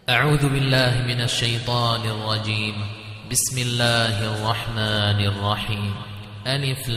أعوذ بالله من الشيطان الرجيم. بسم الله الرحمن الرحيم. ألف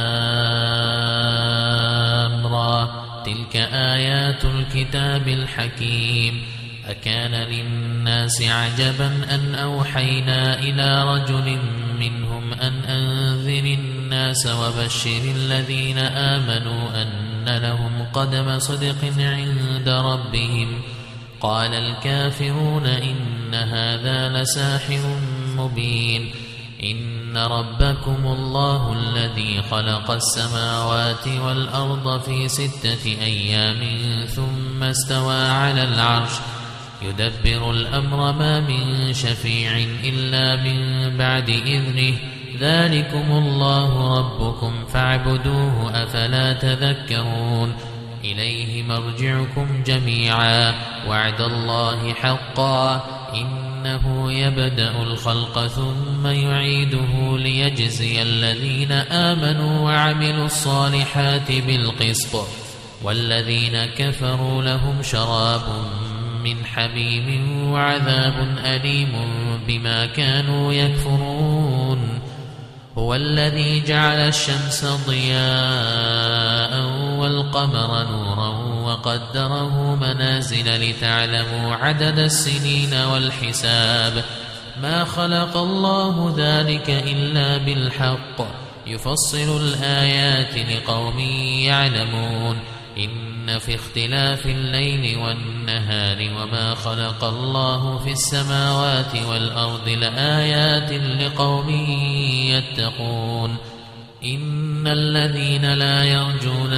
لام را. تلك آيات الكتاب الحكيم. أكان للناس عجبا أن أوحينا إلى رجل منهم أن أنذر الناس وبشر الذين آمنوا أن لهم قدم صدق عند ربهم. قال الكافرون إن هذا لساحر مبين. إن ربكم الله الذي خلق السماوات والأرض في 6 أيام ثم استوى على العرش يدبر الأمر ما من شفيع إلا من بعد إذنه. ذلكم الله ربكم فاعبدوه أفلا تذكرون. إليه مرجعكم جميعا وعد الله حقا إنه يبدأ الخلق ثم يعيده ليجزي الذين آمنوا وعملوا الصالحات بالقسط والذين كفروا لهم شراب من حميم وعذاب أليم بما كانوا يكفرون. هو الذي جعل الشمس ضياء والقمر نورا وقدره منازل لتعلموا عدد السنين والحساب. ما خلق الله ذلك إلا بالحق يفصل الآيات لقوم يعلمون. إن في اختلاف الليل والنهار وما خلق الله في السماوات والأرض لآيات لقوم يتقون. إن الذين لا يرجون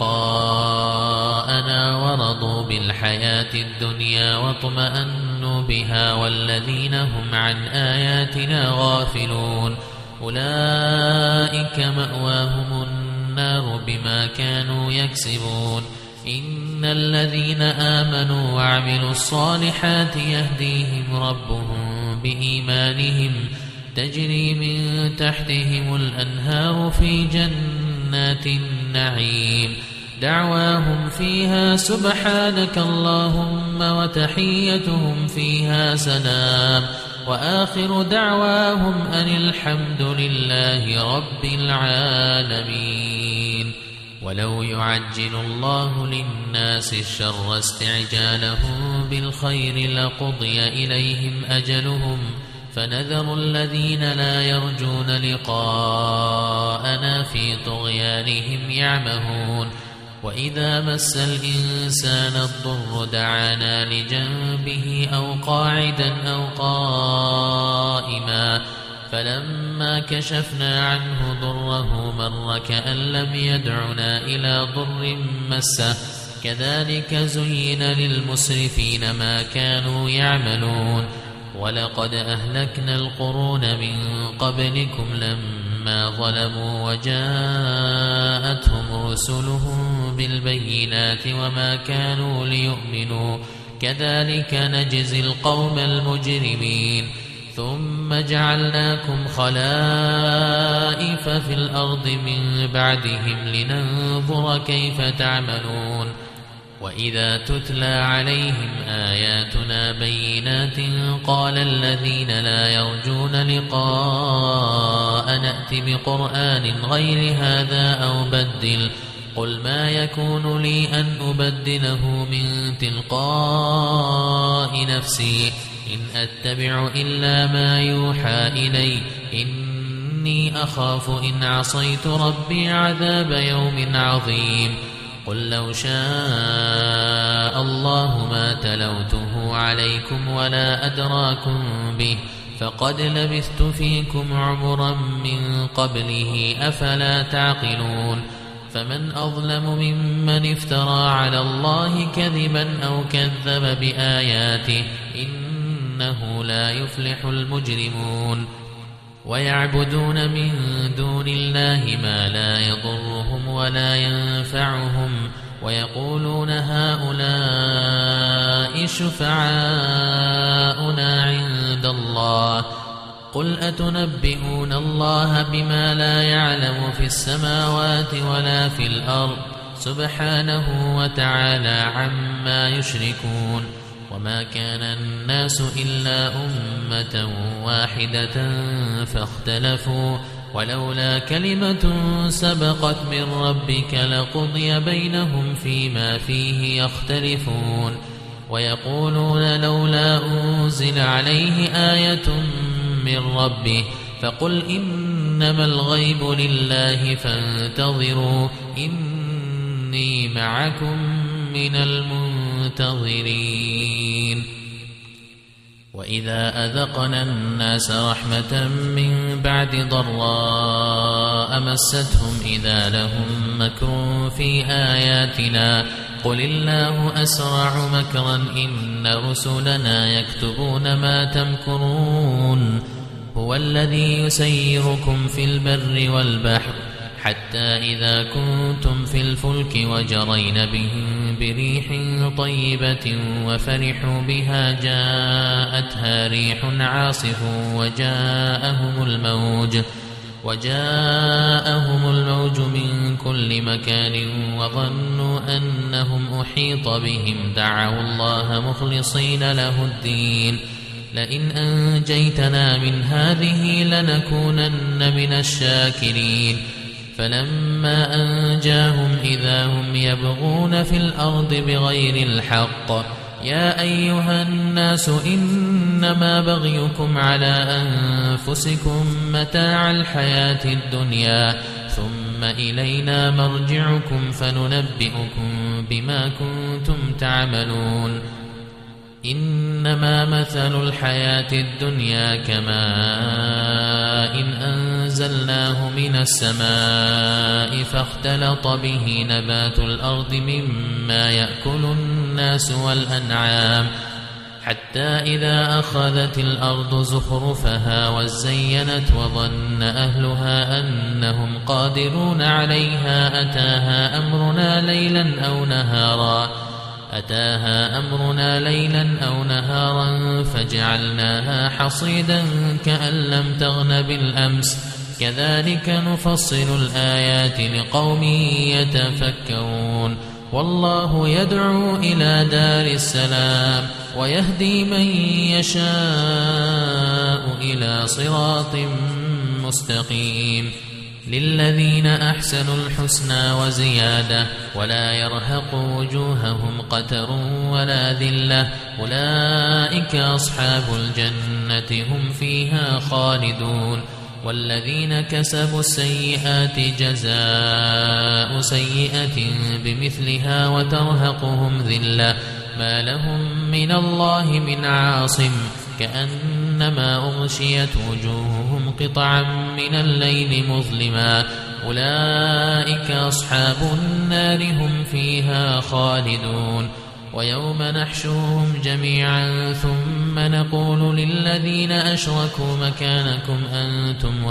لقاءنا ورضوا بالحياة الدنيا واطمأنوا بها والذين هم عن آياتنا غافلون أولئك مأواهم النار بما كانوا يكسبون. إن الذين آمنوا وعملوا الصالحات يهديهم ربهم بإيمانهم تجري من تحتهم الأنهار في جنات النعيم. دعواهم فيها سبحانك اللهم وتحيتهم فيها سلام وآخر دعواهم أن الحمد لله رب العالمين. ولو يعجل الله للناس الشر استعجالهم بالخير لقضي إليهم أجلهم فنذر الذين لا يرجون لقاءنا في طغيانهم يعمهون. وإذا مس الإنسان الضر دعانا لجنبه أو قاعدا أو قائما فلما كشفنا عنه ضره مر كأن لم يدعنا إلى ضر مسه. كذلك زين للمسرفين ما كانوا يعملون. ولقد أهلكنا القرون من قبلكم لما ظلموا وجاءتهم رسلهم بالبينات وما كانوا ليؤمنوا كذلك نجزي القوم المجرمين. ثم جعلناكم خلائف في الأرض من بعدهم لننظر كيف تعملون. وإذا تتلى عليهم آياتنا بينات قال الذين لا يرجون لقاء نأت بقرآن غير هذا أو بدل. قل ما يكون لي أن أبدله من تلقاء نفسي إن أتبع إلا ما يوحى إلي إني أخاف إن عصيت ربي عذاب يوم عظيم. قل لو شاء الله ما تلوته عليكم ولا أدراكم به فقد لبثت فيكم عمرا من قبله أفلا تعقلون. فمن أظلم ممن افترى على الله كذبا أو كذب بآياته إنه لا يفلح المجرمون. ويعبدون من دون الله ما لا يضرهم ولا ينفعهم ويقولون هؤلاء شفعاؤنا عند الله. قل أتنبئون الله بما لا يعلم في السماوات ولا في الأرض سبحانه وتعالى عما يشركون. وما كان الناس إلا أمة واحدة فاختلفوا ولولا كلمة سبقت من ربك لقضي بينهم فيما فيه يختلفون ويقولون لولا أنزل عليه آية من ربه فقل إنما الغيب لله فانتظروا إني معكم من المنتظرين وإذا أذقنا الناس رحمة من بعد ضراء مستهم إذا لهم مكر في آياتنا قل الله أسرع مكرا إن رسلنا يكتبون ما تمكرون هو الذي يسيركم في البر والبحر حتى إذا كنتم في الفلك وجرين بهم بريح طيبة وفرحوا بها جاءتها ريح عاصف وجاءهم الموج من كل مكان وظنوا أنهم أحيط بهم دعوا الله مخلصين له الدين لئن أنجيتنا من هذه لنكونن من الشاكرين فلما أنجاهم إذا هم يبغون في الأرض بغير الحق يا أيها الناس إنما بغيكم على أنفسكم متاع الحياة الدنيا ثم إلينا مرجعكم فننبئكم بما كنتم تعملون إنما مثل الحياة الدنيا كماء إن أنزلناه من السماء فاختلط به نبات الأرض مما يأكل الناس والأنعام حتى إذا أخذت الأرض زخرفها وزينت وظن أهلها أنهم قادرون عليها أتاها أمرنا ليلا أو نهارا فجعلناها حصيدا كأن لم تغن بالأمس كذلك نفصل الآيات لقوم يتفكرون والله يدعو إلى دار السلام ويهدي من يشاء إلى صراط مستقيم للذين أحسنوا الحسنى وزيادة ولا يرهق وجوههم قتر ولا ذلة أولئك أصحاب الجنة هم فيها خالدون والذين كسبوا السيئات جزاء سيئة بمثلها وترهقهم ذلة ما لهم من الله من عاصم كأنما أغشيت وجوههم قطعا من الليل مظلما أولئك أصحاب النار هم فيها خالدون ويوم نحشرهم جميعا ثم نقول للذين أشركوا مكانكم أنتم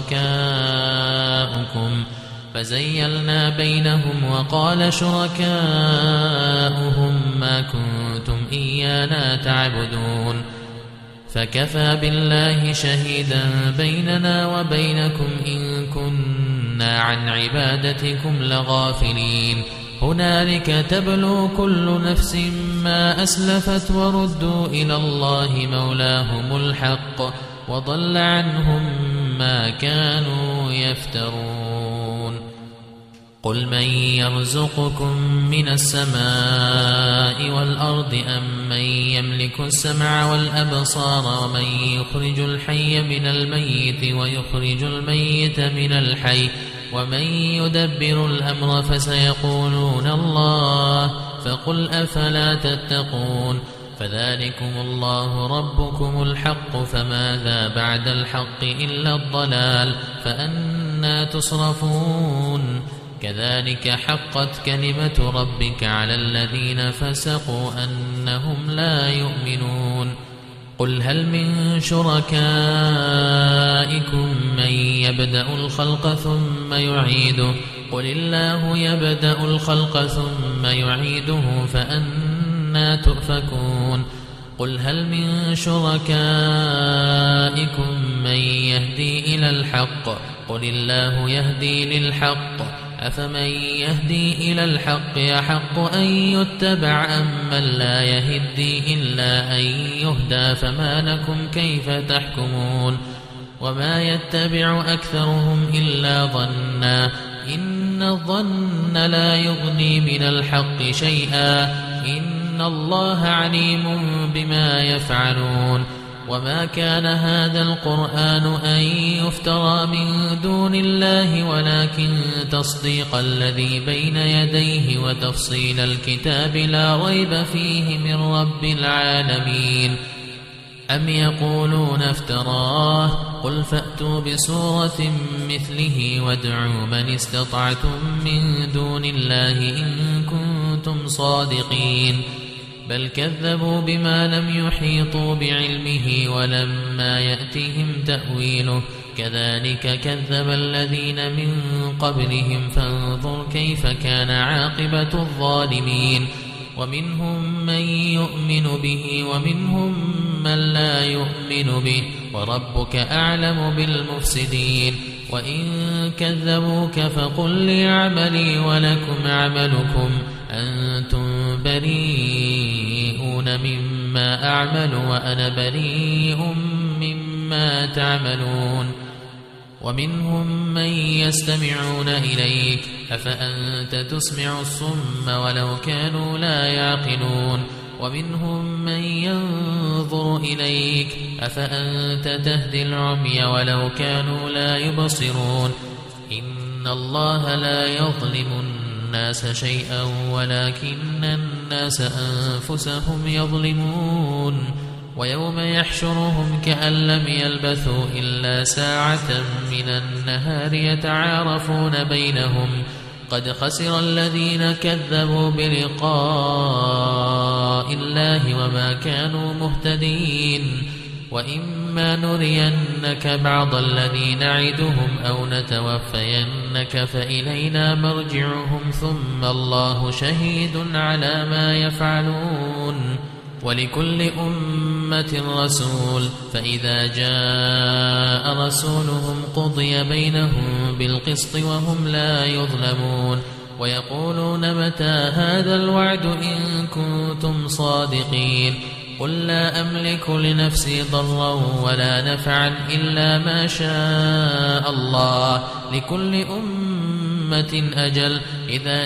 وشركاؤكم فزيلنا بينهم وقال شركاؤهم ما كنتم إيانا تعبدون فكفى بالله شهيدا بيننا وبينكم إن كنا عن عبادتكم لغافلين هنالك تبلو كل نفس ما أسلفت وردوا إلى الله مولاهم الحق وضل عنهم ما كانوا يفترون قل من يرزقكم من السماء والأرض أم من يملك السمع والأبصار ومن يخرج الحي من الميت ويخرج الميت من الحي ومن يدبر الأمر فسيقولون الله فقل أفلا تتقون فذلكم الله ربكم الحق فماذا بعد الحق إلا الضلال فأنى تصرفون كذلك حقت كلمة ربك على الذين فسقوا أنهم لا يؤمنون قل هل من شركائكم من يبدأ الخلق ثم يعيده قل الله يبدأ الخلق ثم يعيده فأنى تؤفكون قل هل من شركائكم من يهدي إلى الحق قل الله يهدي للحق أفمن يهدي إلى الحق أحق أن يتبع أم من لا يهدي إلا أن يهدى فما لكم كيف تحكمون وما يتبع أكثرهم إلا ظنا إن الظن لا يغني من الحق شيئا إن الله عليم بما يفعلون وما كان هذا القرآن أن يفترى من دون الله ولكن تصديق الذي بين يديه وتفصيل الكتاب لا ريب فيه من رب العالمين أم يقولون افتراه قل فأتوا بسورة مثله وادعوا من استطعتم من دون الله إن كنتم صادقين بل كذبوا بما لم يحيطوا بعلمه ولما يأتهم تأويله كذلك كذب الذين من قبلهم فانظر كيف كان عاقبة الظالمين ومنهم من يؤمن به ومنهم من لا يؤمن به وربك أعلم بالمفسدين وإن كذبوك فقل لي عملي ولكم عملكم أنتم بريئون مما أعمل وأنا بريء مما تعملون ومنهم من يستمعون إليك أفأنت تسمع الصم ولو كانوا لا يعقلون ومنهم من ينظر إليك أفأنت تهدي العمي ولو كانوا لا يبصرون إن الله لا يظلم الناس شيئا ولكن الناس أنفسهم يظلمون ويوم يحشرهم كأن لم يلبثوا إلا ساعة من النهار يتعارفون بينهم قد خسر الذين كذبوا بلقاء الله وما كانوا مهتدين وإما نرينك بعض الذي نعدهم أو نتوفينك فإلينا مرجعهم ثم الله شهيد على ما يفعلون ولكل أمة رسول فإذا جاء رسولهم قضي بينهم بالقسط وهم لا يظلمون ويقولون متى هذا الوعد إن كنتم صادقين قل لا أملك لنفسي ضرا ولا نفعا إلا ما شاء الله لكل أمة أجل إذا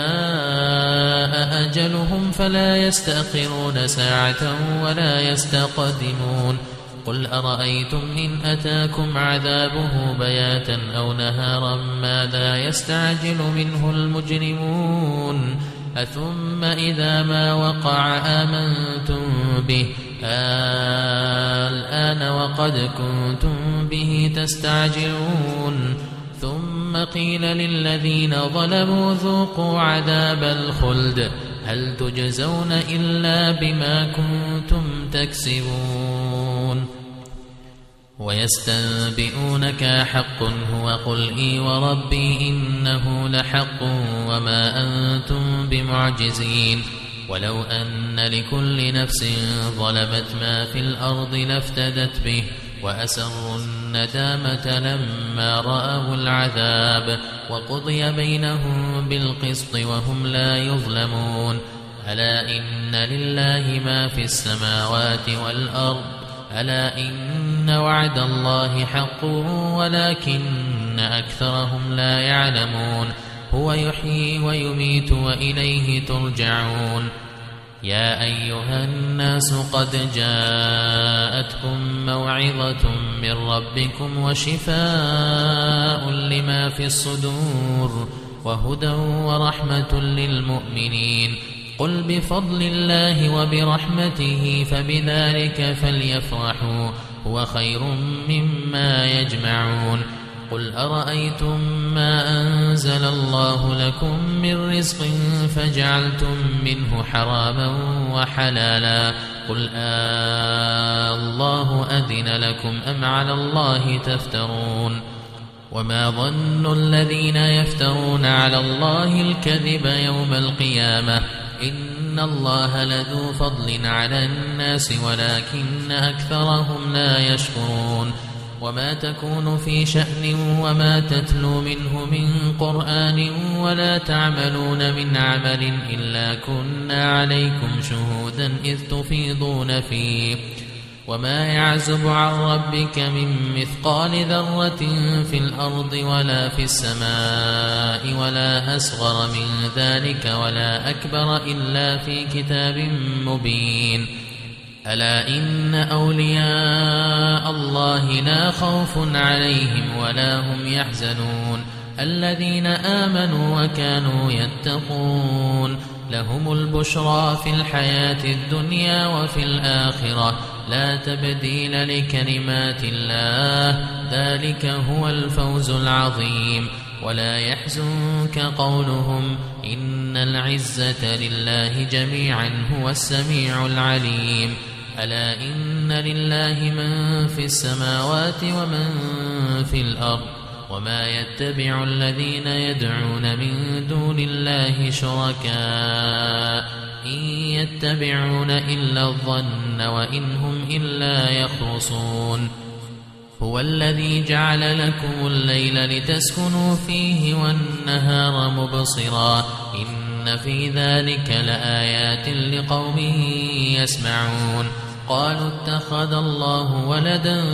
جاء أجلهم فلا يستأخرون ساعة ولا يستقدمون قل أرأيتم إن أتاكم عذابه بياتا أو نهارا ماذا يستعجل منه المجرمون أثم إذا ما وقع آمنتم به الآن وقد كنتم به تستعجلون ثم قيل للذين ظلموا ذوقوا عذاب الخلد هل تجزون إلا بما كنتم تكسبون ويستنبئونك حق هو قل إي وربي إنه لحق وما أنتم بمعجزين ولو أن لكل نفس ظلمت ما في الأرض لافتدت به وأسروا الندامة لما رأوا العذاب وقضي بينهم بالقسط وهم لا يظلمون ألا إن لله ما في السماوات والأرض ألا إن وعد الله حق ولكن أكثرهم لا يعلمون هو يحيي ويميت وإليه ترجعون يا أيها الناس قد جاءتكم موعظة من ربكم وشفاء لما في الصدور وهدى ورحمة للمؤمنين قل بفضل الله وبرحمته فبذلك فليفرحوا هو خير مما يجمعون قل أرأيتم ما أنزل الله لكم من رزق فجعلتم منه حراما وحلالا قل الله أذن لكم أم على الله تفترون وما ظن الذين يفترون على الله الكذب يوم القيامة إن الله لذو فضل على الناس ولكن أكثرهم لا يشكرون وما تكون في شأن وما تتلو منه من قرآن ولا تعملون من عمل إلا كنا عليكم شهودا إذ تفيضون فيه وما يعزب عن ربك من مثقال ذرة في الأرض ولا في السماء ولا أصغر من ذلك ولا أكبر إلا في كتاب مبين ألا إن أولياء الله لا خوف عليهم ولا هم يحزنون الذين آمنوا وكانوا يتقون لهم البشرى في الحياة الدنيا وفي الآخرة لا تبديل لكلمات الله ذلك هو الفوز العظيم ولا يحزنك قولهم إن العزة لله جميعا هو السميع العليم ألا إن لله من في السماوات ومن في الأرض وما يتبع الذين يدعون من دون الله شركاء إن يتبعون إلا الظن وإن هم إلا يخرصون هو الذي جعل لكم الليل لتسكنوا فيه والنهار مبصرا إن في ذلك لآيات لقوم يسمعون قالوا اتخذ الله ولدا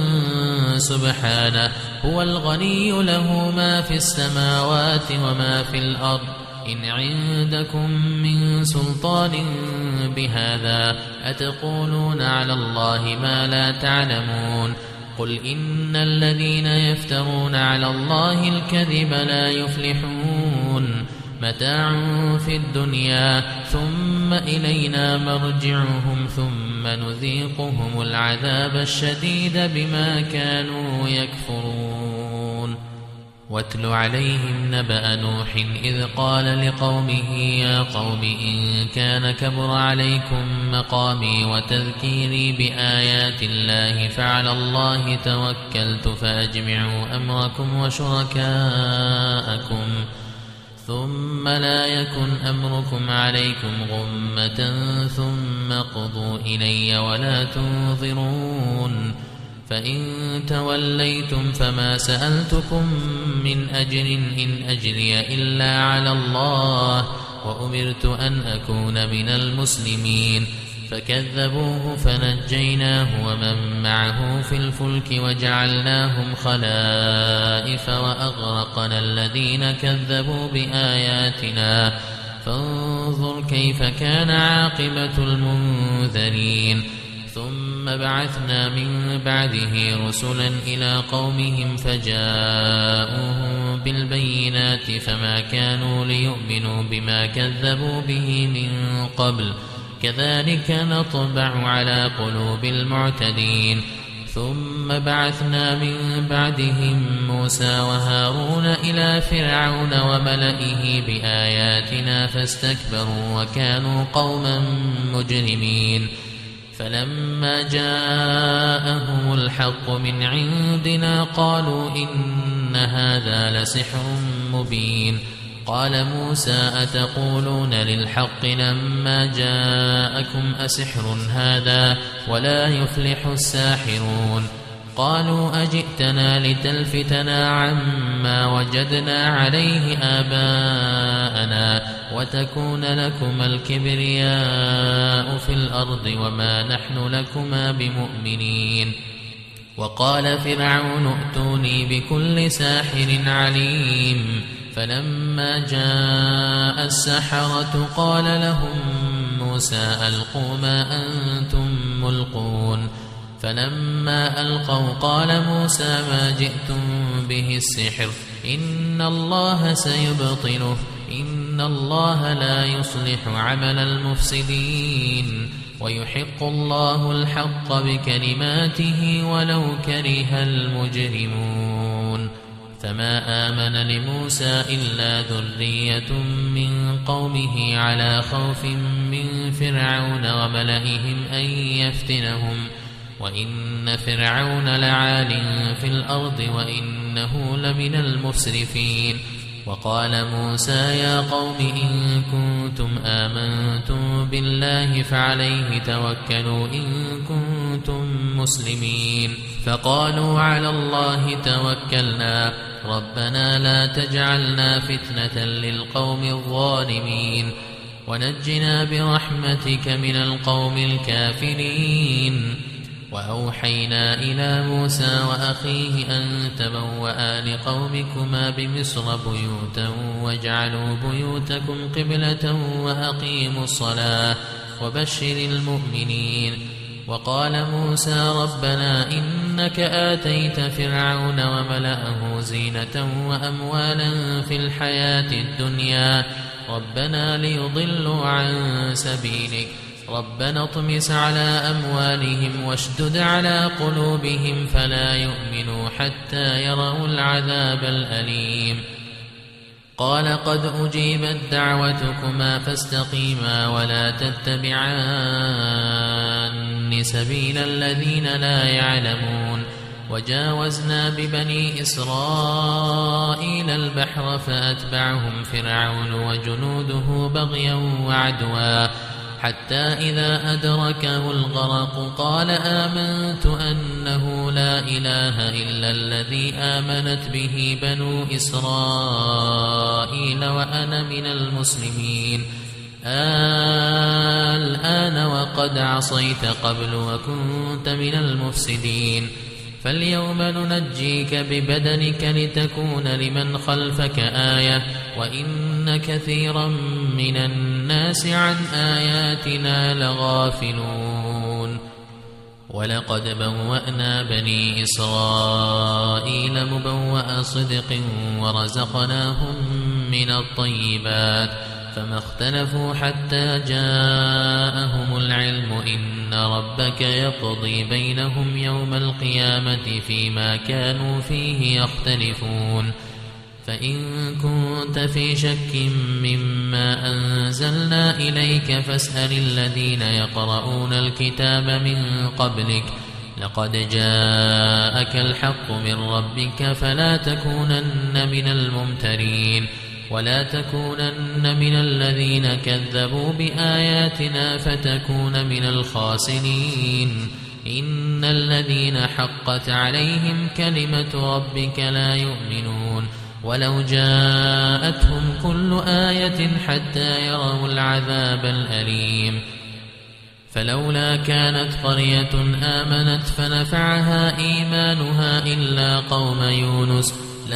سبحانه هو الغني له ما في السماوات وما في الأرض إن عندكم من سلطان بهذا أتقولون على الله ما لا تعلمون قل إن الذين يفترون على الله الكذب لا يفلحون متاع في الدنيا ثم إلينا مرجعهم ثم نذيقهم العذاب الشديد بما كانوا يكفرون واتل عليهم نبأ نوح إذ قال لقومه يا قوم إن كان كبر عليكم مقامي وتذكيري بآيات الله فعلى الله توكلت فأجمعوا أمركم وشركاءكم ثم لا يكن أمركم عليكم غمة ثم قضوا إلي ولا تنظرون فإن توليتم فما سألتكم من أجر إن أجري إلا على الله وأمرت أن أكون من المسلمين فكذبوه فنجيناه ومن معه في الفلك وجعلناهم خلائف وأغرقنا الذين كذبوا بآياتنا فانظر كيف كان عاقبة المنذرين ثم بعثنا من بعده رسلا إلى قومهم فجاءوهم بالبينات فما كانوا ليؤمنوا بما كذبوا به من قبل كذلك نطبع على قلوب المعتدين ثم بعثنا من بعدهم موسى وهارون إلى فرعون وملئه بآياتنا فاستكبروا وكانوا قوما مجرمين فلما جاءهم الحق من عندنا قالوا إن هذا لسحر مبين قال موسى أتقولون للحق لما جاءكم أسحر هذا ولا يفلح الساحرون قالوا أجئتنا لتلفتنا عما وجدنا عليه آباءنا وتكون لكما الكبرياء في الأرض وما نحن لكما بمؤمنين وقال فرعون ائتوني بكل ساحر عليم فلما جاء السحرة قال لهم موسى ألقوا ما أنتم ملقون فلما ألقوا قال موسى ما جئتم به السحر إن الله سيبطله إن الله لا يصلح عمل المفسدين ويحق الله الحق بكلماته ولو كره المجرمون فما آمن لموسى إلا ذرية من قومه على خوف من فرعون وملئهم أن يفتنهم وإن فرعون لعال في الأرض وإنه لمن المسرفين وقال موسى يا قوم إن كنتم آمنتم بالله فعليه توكلوا إن كنتم المسلمين فقالوا على الله توكلنا ربنا لا تجعلنا فتنة للقوم الظالمين ونجنا برحمتك من القوم الكافرين وأوحينا إلى موسى وأخيه أن تبوأ لقومكما بمصر بيوتا واجعلوا بيوتكم قبلة وأقيموا الصلاة وبشر المؤمنين وقال موسى ربنا إنك آتيت فرعون وملأه زينة وأموالا في الحياة الدنيا ربنا ليضلوا عن سبيلك ربنا اطمس على أموالهم واشدد على قلوبهم فلا يؤمنوا حتى يروا العذاب الأليم قال قد أجيبت دعوتكما فاستقيما ولا تتبعان سبيل الذين لا يعلمون وجاوزنا ببني إسرائيل البحر فأتبعهم فرعون وجنوده بغيا وعدوا حتى إذا أدركه الغرق قال آمنت أنه لا إله إلا الذي آمنت به بنو إسرائيل وأنا من المسلمين الآن وقد عصيت قبل وكنت من المفسدين فاليوم ننجيك ببدنك لتكون لمن خلفك آية وإن كثيرا من الناس عن آياتنا لغافلون ولقد بوأنا بني إسرائيل مبوأ صدق ورزقناهم من الطيبات فما اختلفوا حتى جاءهم العلم إن ربك يقضي بينهم يوم القيامة فيما كانوا فيه يختلفون فإن كنت في شك مما أنزلنا إليك فاسأل الذين يقرؤون الكتاب من قبلك لقد جاءك الحق من ربك فلا تكونن من الممترين ولا تكونن من الذين كذبوا بآياتنا فتكون من الخاسرين إن الذين حقت عليهم كلمة ربك لا يؤمنون ولو جاءتهم كل آية حتى يروا العذاب الأليم فلولا كانت قرية آمنت فنفعها إيمانها إلا قوم يونس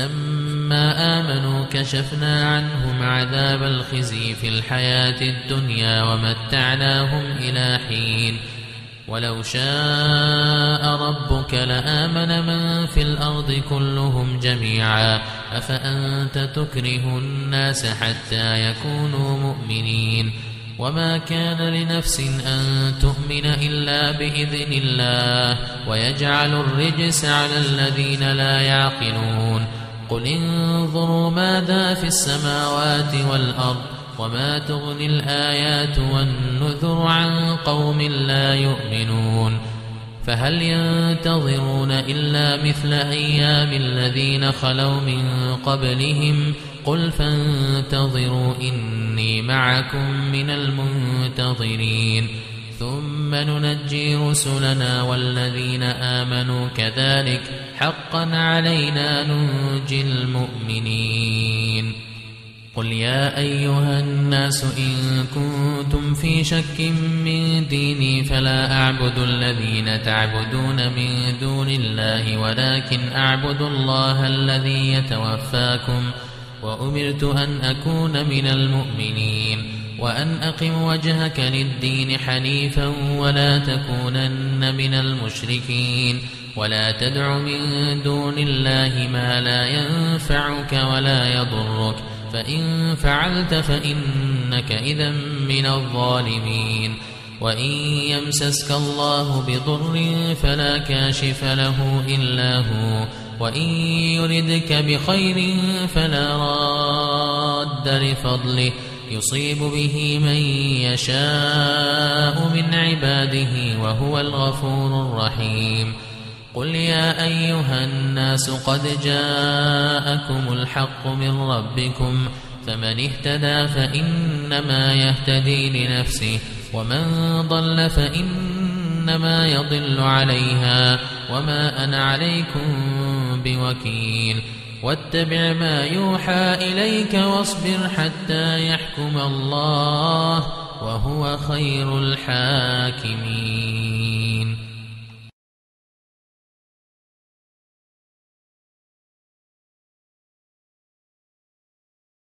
لما آمنوا كشفنا عنهم عذاب الخزي في الحياة الدنيا ومتعناهم إلى حين ولو شاء ربك لآمن من في الأرض كلهم جميعا أفأنت تكره الناس حتى يكونوا مؤمنين وما كان لنفس أن تؤمن إلا بإذن الله ويجعل الرجس على الذين لا يعقلون قل انظروا ماذا في السماوات والأرض وما تغني الآيات والنذر عن قوم لا يؤمنون فهل ينتظرون إلا مثل أيام الذين خلوا من قبلهم قل فانتظروا إني معكم من المنتظرين ثم ننجي رسلنا والذين آمنوا كذلك حقا علينا ننجي المؤمنين قل يا أيها الناس إن كنتم في شك من ديني فلا أعبد الذين تعبدون من دون الله ولكن أعبد الله الذي يتوفاكم وأمرت أن أكون من المؤمنين وأن أقم وجهك للدين حنيفا ولا تكونن من المشركين ولا تدع من دون الله ما لا ينفعك ولا يضرك فإن فعلت فإنك إذا من الظالمين وإن يمسسك الله بضر فلا كاشف له إلا هو وإن يردك بخير فلا راد لفضله يصيب به من يشاء من عباده وهو الغفور الرحيم قل يا أيها الناس قد جاءكم الحق من ربكم فمن اهتدى فإنما يهتدي لنفسه ومن ضل فإن إنما يضل عليها وما أنا عليكم بوكيل واتبع ما يوحى إليك واصبر حتى يحكم الله وهو خير الحاكمين